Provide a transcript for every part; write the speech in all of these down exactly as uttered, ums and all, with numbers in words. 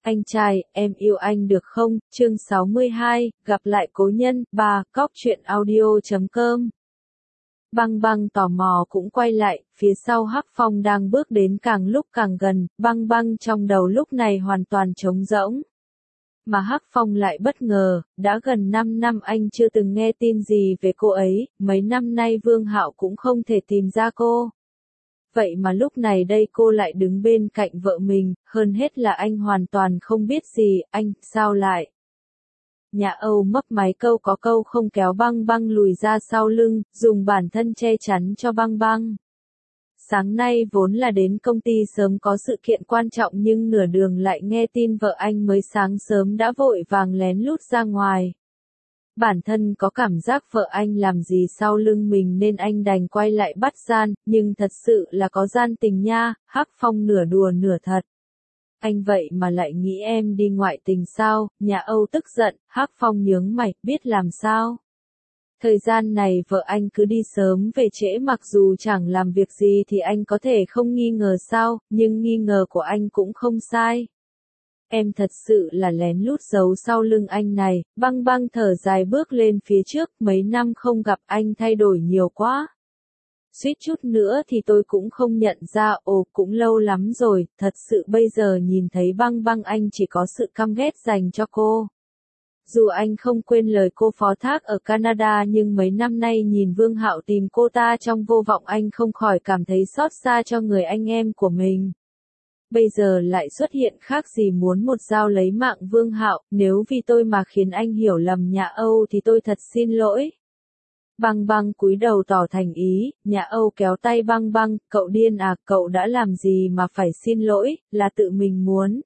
Anh trai, em yêu anh được không? Chương sáu mươi hai, gặp lại cố nhân, ba, cóc truyện audio chấm com. Băng băng tò mò cũng quay lại, phía sau Hắc Phong đang bước đến càng lúc càng gần, băng băng trong đầu lúc này hoàn toàn trống rỗng. Mà Hắc Phong lại bất ngờ, đã gần năm năm anh chưa từng nghe tin gì về cô ấy, mấy năm nay Vương Hạo cũng không thể tìm ra cô. Vậy mà lúc này đây cô lại đứng bên cạnh vợ mình, hơn hết là anh hoàn toàn không biết gì, anh, sao lại? Nhà Âu mấp máy câu có câu không kéo băng băng lùi ra sau lưng, dùng bản thân che chắn cho băng băng. Sáng nay vốn là đến công ty sớm có sự kiện quan trọng nhưng nửa đường lại nghe tin vợ anh mới sáng sớm đã vội vàng lén lút ra ngoài. Bản thân có cảm giác vợ anh làm gì sau lưng mình nên anh đành quay lại bắt gian, nhưng thật sự là có gian tình nha, Hắc Phong nửa đùa nửa thật. Anh vậy mà lại nghĩ em đi ngoại tình sao? Nhà Âu tức giận, Hắc Phong nhướng mày, biết làm sao? Thời gian này vợ anh cứ đi sớm về trễ mặc dù chẳng làm việc gì thì anh có thể không nghi ngờ sao, nhưng nghi ngờ của anh cũng không sai. Em thật sự là lén lút giấu sau lưng anh này, băng băng thở dài bước lên phía trước, mấy năm không gặp anh thay đổi nhiều quá. Suýt chút nữa thì tôi cũng không nhận ra, ồ cũng lâu lắm rồi, thật sự bây giờ nhìn thấy băng băng anh chỉ có sự căm ghét dành cho cô. Dù anh không quên lời cô phó thác ở Canada nhưng mấy năm nay nhìn Vương Hạo tìm cô ta trong vô vọng anh không khỏi cảm thấy xót xa cho người anh em của mình. Bây giờ lại xuất hiện khác gì muốn một dao lấy mạng Vương Hạo, nếu vì tôi mà khiến anh hiểu lầm nhà Âu thì tôi thật xin lỗi. Băng băng cúi đầu tỏ thành ý, nhà Âu kéo tay băng băng, cậu điên à, cậu đã làm gì mà phải xin lỗi, là tự mình muốn.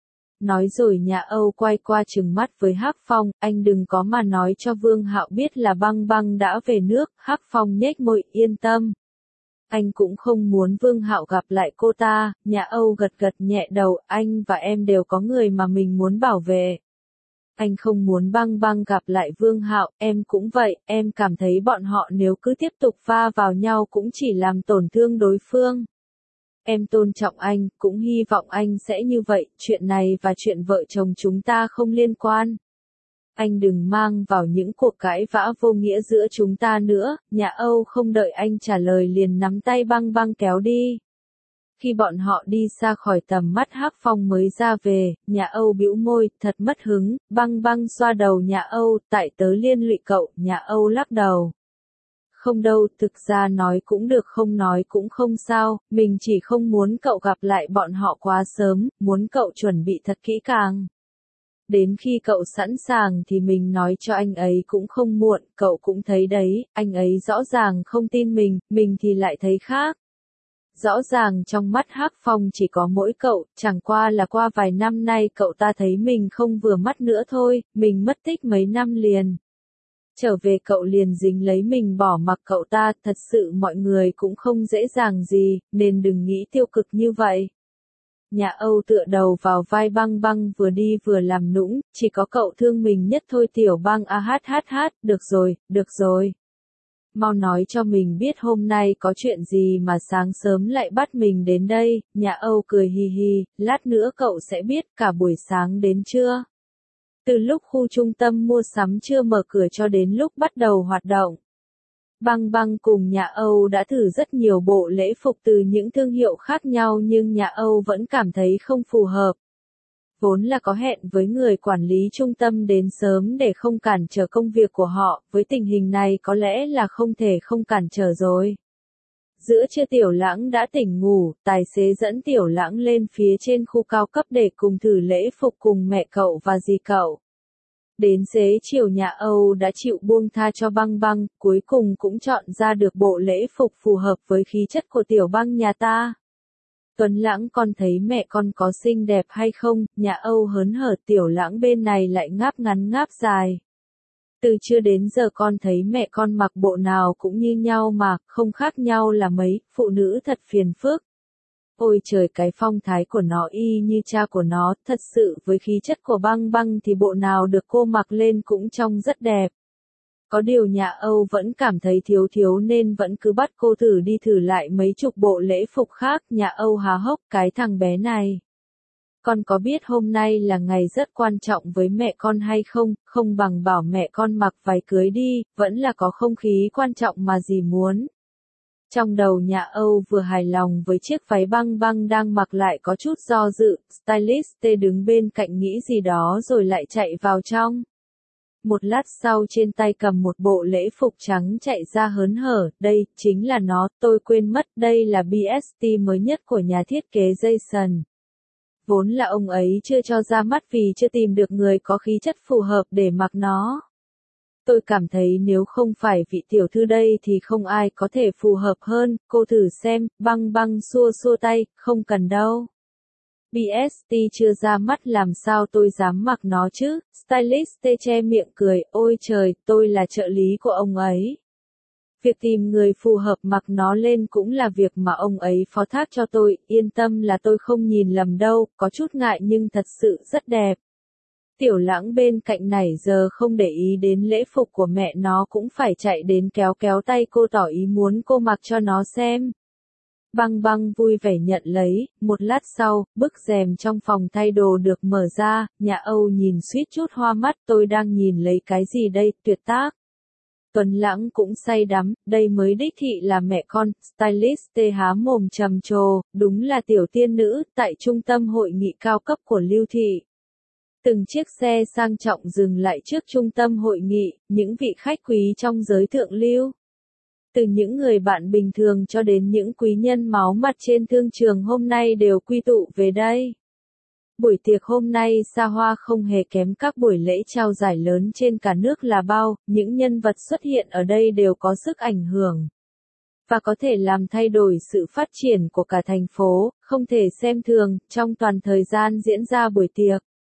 Nói rồi nhà Âu quay qua trừng mắt với Hắc Phong, anh đừng có mà nói cho Vương Hạo biết là băng băng đã về nước, Hắc Phong nhếch môi, yên tâm. Anh cũng không muốn Vương Hạo gặp lại cô ta, nhà Âu gật gật nhẹ đầu, anh và em đều có người mà mình muốn bảo vệ. Anh không muốn băng băng gặp lại Vương Hạo, em cũng vậy, em cảm thấy bọn họ nếu cứ tiếp tục va vào nhau cũng chỉ làm tổn thương đối phương. Em tôn trọng anh, cũng hy vọng anh sẽ như vậy, chuyện này và chuyện vợ chồng chúng ta không liên quan. Anh đừng mang vào những cuộc cãi vã vô nghĩa giữa chúng ta nữa, nhà Âu không đợi anh trả lời liền nắm tay băng băng kéo đi. Khi bọn họ đi xa khỏi tầm mắt Hắc Phong mới ra về, nhà Âu bĩu môi, thật mất hứng, băng băng xoa đầu nhà Âu, tại tớ liên lụy cậu, nhà Âu lắc đầu. Không đâu, thực ra nói cũng được không nói cũng không sao, mình chỉ không muốn cậu gặp lại bọn họ quá sớm, muốn cậu chuẩn bị thật kỹ càng. Đến khi cậu sẵn sàng thì mình nói cho anh ấy cũng không muộn, cậu cũng thấy đấy, anh ấy rõ ràng không tin mình, mình thì lại thấy khác. Rõ ràng trong mắt Hắc Phong chỉ có mỗi cậu, chẳng qua là qua vài năm nay cậu ta thấy mình không vừa mắt nữa thôi, mình mất tích mấy năm liền. Trở về cậu liền dính lấy mình bỏ mặc cậu ta, thật sự mọi người cũng không dễ dàng gì, nên đừng nghĩ tiêu cực như vậy. Nhà Âu tựa đầu vào vai băng băng vừa đi vừa làm nũng, chỉ có cậu thương mình nhất thôi tiểu băng a hát hát hát, được rồi, được rồi. Mau nói cho mình biết hôm nay có chuyện gì mà sáng sớm lại bắt mình đến đây, nhà Âu cười hi hi, lát nữa cậu sẽ biết cả buổi sáng đến trưa. Từ lúc khu trung tâm mua sắm chưa mở cửa cho đến lúc bắt đầu hoạt động. Băng băng cùng nhà Âu đã thử rất nhiều bộ lễ phục từ những thương hiệu khác nhau nhưng nhà Âu vẫn cảm thấy không phù hợp. Vốn là có hẹn với người quản lý trung tâm đến sớm để không cản trở công việc của họ, với tình hình này có lẽ là không thể không cản trở rồi. Giữa trưa Tiểu Lãng đã tỉnh ngủ, tài xế dẫn Tiểu Lãng lên phía trên khu cao cấp để cùng thử lễ phục cùng mẹ cậu và dì cậu. Đến xế chiều nhà Âu đã chịu buông tha cho băng băng, cuối cùng cũng chọn ra được bộ lễ phục phù hợp với khí chất của Tiểu Băng nhà ta. Tuấn Lãng con thấy mẹ con có xinh đẹp hay không, nhà Âu hớn hở, Tiểu Lãng bên này lại ngáp ngắn ngáp dài. Từ trưa đến giờ con thấy mẹ con mặc bộ nào cũng như nhau mà, không khác nhau là mấy, phụ nữ thật phiền phức. Ôi trời, cái phong thái của nó y như cha của nó, thật sự với khí chất của băng băng thì bộ nào được cô mặc lên cũng trông rất đẹp. Có điều nhà Âu vẫn cảm thấy thiếu thiếu nên vẫn cứ bắt cô thử đi thử lại mấy chục bộ lễ phục khác, nhà Âu há hốc, cái thằng bé này. Con có biết hôm nay là ngày rất quan trọng với mẹ con hay không, không bằng bảo mẹ con mặc váy cưới đi, vẫn là có không khí quan trọng mà dì muốn. Trong đầu nhà Âu vừa hài lòng với chiếc váy băng băng đang mặc lại có chút do dự, stylist đứng bên cạnh nghĩ gì đó rồi lại chạy vào trong. Một lát sau trên tay cầm một bộ lễ phục trắng chạy ra hớn hở, đây, chính là nó, tôi quên mất, đây là bê ét tê mới nhất của nhà thiết kế Jason. Vốn là ông ấy chưa cho ra mắt vì chưa tìm được người có khí chất phù hợp để mặc nó. Tôi cảm thấy nếu không phải vị tiểu thư đây thì không ai có thể phù hợp hơn, cô thử xem, băng băng xua xua tay, không cần đâu. bê ét tê chưa ra mắt làm sao tôi dám mặc nó chứ, stylist che miệng cười, ôi trời, tôi là trợ lý của ông ấy. Việc tìm người phù hợp mặc nó lên cũng là việc mà ông ấy phó thác cho tôi, yên tâm là tôi không nhìn lầm đâu, có chút ngại nhưng thật sự rất đẹp. Tiểu Lãng bên cạnh nãy giờ không để ý đến lễ phục của mẹ nó cũng phải chạy đến kéo kéo tay cô tỏ ý muốn cô mặc cho nó xem. Băng băng vui vẻ nhận lấy, một lát sau, bức rèm trong phòng thay đồ được mở ra, nhà Âu nhìn suýt chút hoa mắt, tôi đang nhìn lấy cái gì đây, tuyệt tác. Tuấn Lãng cũng say đắm, đây mới đích thị là mẹ con, stylist há mồm trầm trồ, đúng là tiểu tiên nữ, tại trung tâm hội nghị cao cấp của Lưu Thị. Từng chiếc xe sang trọng dừng lại trước trung tâm hội nghị, những vị khách quý trong giới thượng lưu. Từ những người bạn bình thường cho đến những quý nhân máu mặt trên thương trường hôm nay đều quy tụ về đây. Buổi tiệc hôm nay xa hoa không hề kém các buổi lễ trao giải lớn trên cả nước là bao, những nhân vật xuất hiện ở đây đều có sức ảnh hưởng. Và có thể làm thay đổi sự phát triển của cả thành phố, không thể xem thường, trong toàn thời gian diễn ra buổi tiệc.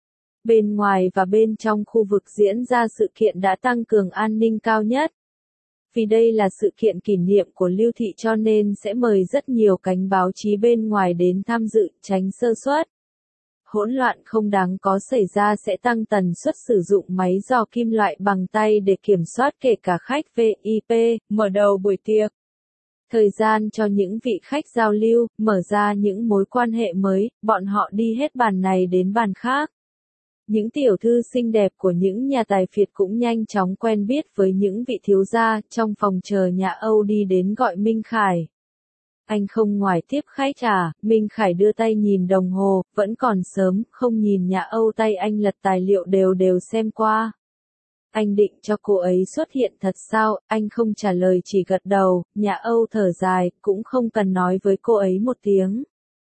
Bên ngoài và bên trong khu vực diễn ra sự kiện đã tăng cường an ninh cao nhất. Vì đây là sự kiện kỷ niệm của Lưu Thị cho nên sẽ mời rất nhiều cánh báo chí bên ngoài đến tham dự, tránh sơ suất. Hỗn loạn không đáng có xảy ra sẽ tăng tần suất sử dụng máy dò kim loại bằng tay để kiểm soát kể cả khách vê i pê, mở đầu buổi tiệc. Thời gian cho những vị khách giao lưu, mở ra những mối quan hệ mới, bọn họ đi hết bàn này đến bàn khác. Những tiểu thư xinh đẹp của những nhà tài phiệt cũng nhanh chóng quen biết với những vị thiếu gia, trong phòng chờ nhà Âu đi đến gọi Minh Khải. Anh không ngoài tiếp khách à, Minh Khải đưa tay nhìn đồng hồ, vẫn còn sớm, không nhìn nhà Âu tay anh lật tài liệu đều đều xem qua. Anh định cho cô ấy xuất hiện thật sao, anh không trả lời chỉ gật đầu, nhà Âu thở dài, cũng không cần nói với cô ấy một tiếng.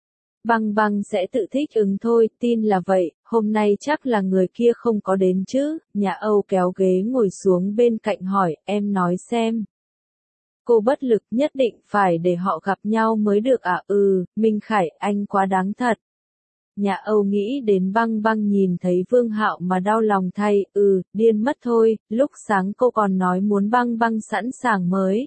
Băng băng sẽ tự thích ứng thôi, tin là vậy, hôm nay chắc là người kia không có đến chứ, nhà Âu kéo ghế ngồi xuống bên cạnh hỏi, em nói xem. Cô bất lực nhất định phải để họ gặp nhau mới được à, ừ, Minh Khải, anh quá đáng thật. Nhà Âu nghĩ đến băng băng nhìn thấy Vương Hạo mà đau lòng thay, ừ, điên mất thôi, lúc sáng cô còn nói muốn băng băng sẵn sàng mới.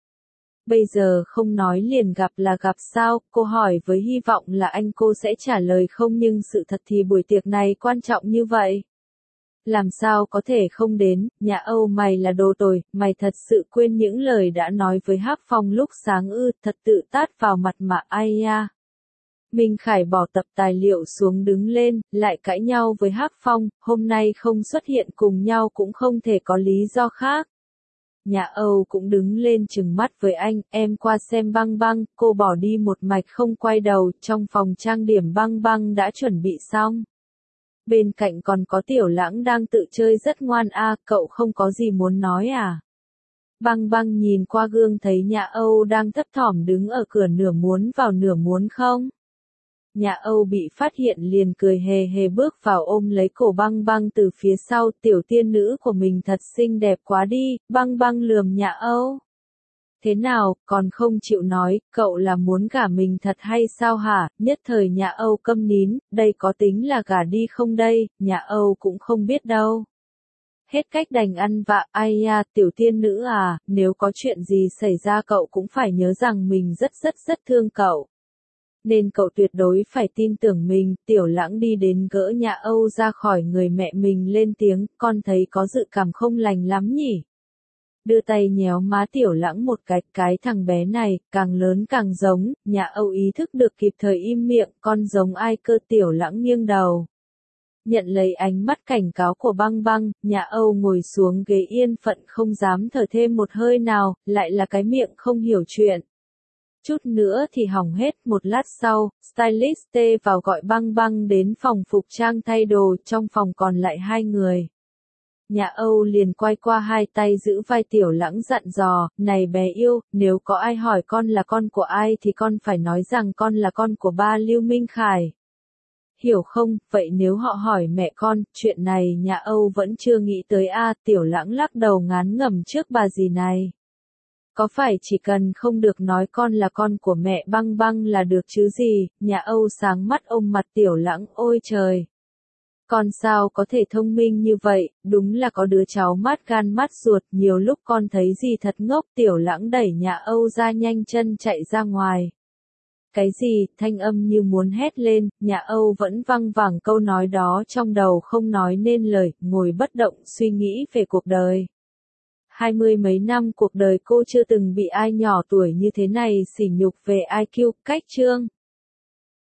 Bây giờ không nói liền gặp là gặp sao, cô hỏi với hy vọng là anh cô sẽ trả lời không nhưng sự thật thì buổi tiệc này quan trọng như vậy. Làm sao có thể không đến, nhà Âu mày là đồ tồi, mày thật sự quên những lời đã nói với Hắc Phong lúc sáng ư, thật tự tát vào mặt mà ai ya. Minh Khải bỏ tập tài liệu xuống đứng lên, lại cãi nhau với Hắc Phong, hôm nay không xuất hiện cùng nhau cũng không thể có lý do khác. Nhà Âu cũng đứng lên trừng mắt với anh, em qua xem băng băng, cô bỏ đi một mạch không quay đầu, trong phòng trang điểm băng băng đã chuẩn bị xong. Bên cạnh còn có Tiểu Lãng đang tự chơi rất ngoan a, cậu không có gì muốn nói à? Băng băng nhìn qua gương thấy nhà Âu đang thấp thỏm đứng ở cửa nửa muốn vào nửa muốn không. Nhà Âu bị phát hiện liền cười hề hề bước vào ôm lấy cổ băng băng từ phía sau, tiểu tiên nữ của mình thật xinh đẹp quá đi, băng băng lườm nhà Âu. Thế nào, còn không chịu nói, cậu là muốn gả mình thật hay sao hả, nhất thời nhà Âu câm nín, đây có tính là gả đi không đây, nhà Âu cũng không biết đâu. Hết cách đành ăn vạ, ai ya, tiểu tiên nữ à, nếu có chuyện gì xảy ra cậu cũng phải nhớ rằng mình rất rất rất thương cậu. Nên cậu tuyệt đối phải tin tưởng mình, Tiểu Lãng đi đến gỡ nhà Âu ra khỏi người mẹ mình lên tiếng, con thấy có dự cảm không lành lắm nhỉ. đưa tay nhéo má Tiểu Lãng một cái, cái thằng bé này, càng lớn càng giống, nhà Âu ý thức được kịp thời im miệng, con giống ai cơ? Tiểu Lãng nghiêng đầu. Nhận lấy ánh mắt cảnh cáo của Băng Băng, nhà Âu ngồi xuống ghế yên phận không dám thở thêm một hơi nào, lại là cái miệng không hiểu chuyện. Chút nữa thì hỏng hết. Một lát sau, stylist T vào gọi Băng Băng đến phòng phục trang thay đồ, trong phòng còn lại hai người. Nhà Âu liền quay qua hai tay giữ vai Tiểu Lãng dặn dò, này bé yêu, nếu có ai hỏi con là con của ai thì con phải nói rằng con là con của ba Lưu Minh Khải. Hiểu không? Vậy nếu họ hỏi mẹ con, chuyện này nhà Âu vẫn chưa nghĩ tới a. Tiểu Lãng lắc đầu ngán ngẩm trước bà dì này. Có phải chỉ cần không được nói con là con của mẹ Băng Băng là được chứ gì? Nhà Âu sáng mắt ôm mặt Tiểu Lãng, ôi trời! Con sao có thể thông minh như vậy, đúng là có đứa cháu mát gan mát ruột, nhiều lúc con thấy gì thật ngốc. Tiểu Lãng đẩy nhà Âu ra nhanh chân chạy ra ngoài. Cái gì? Thanh âm như muốn hét lên, nhà Âu vẫn văng vẳng câu nói đó trong đầu không nói nên lời, ngồi bất động suy nghĩ về cuộc đời. Hai mươi mấy năm cuộc đời cô chưa từng bị ai nhỏ tuổi như thế này sỉ nhục về i kiu, cách chương.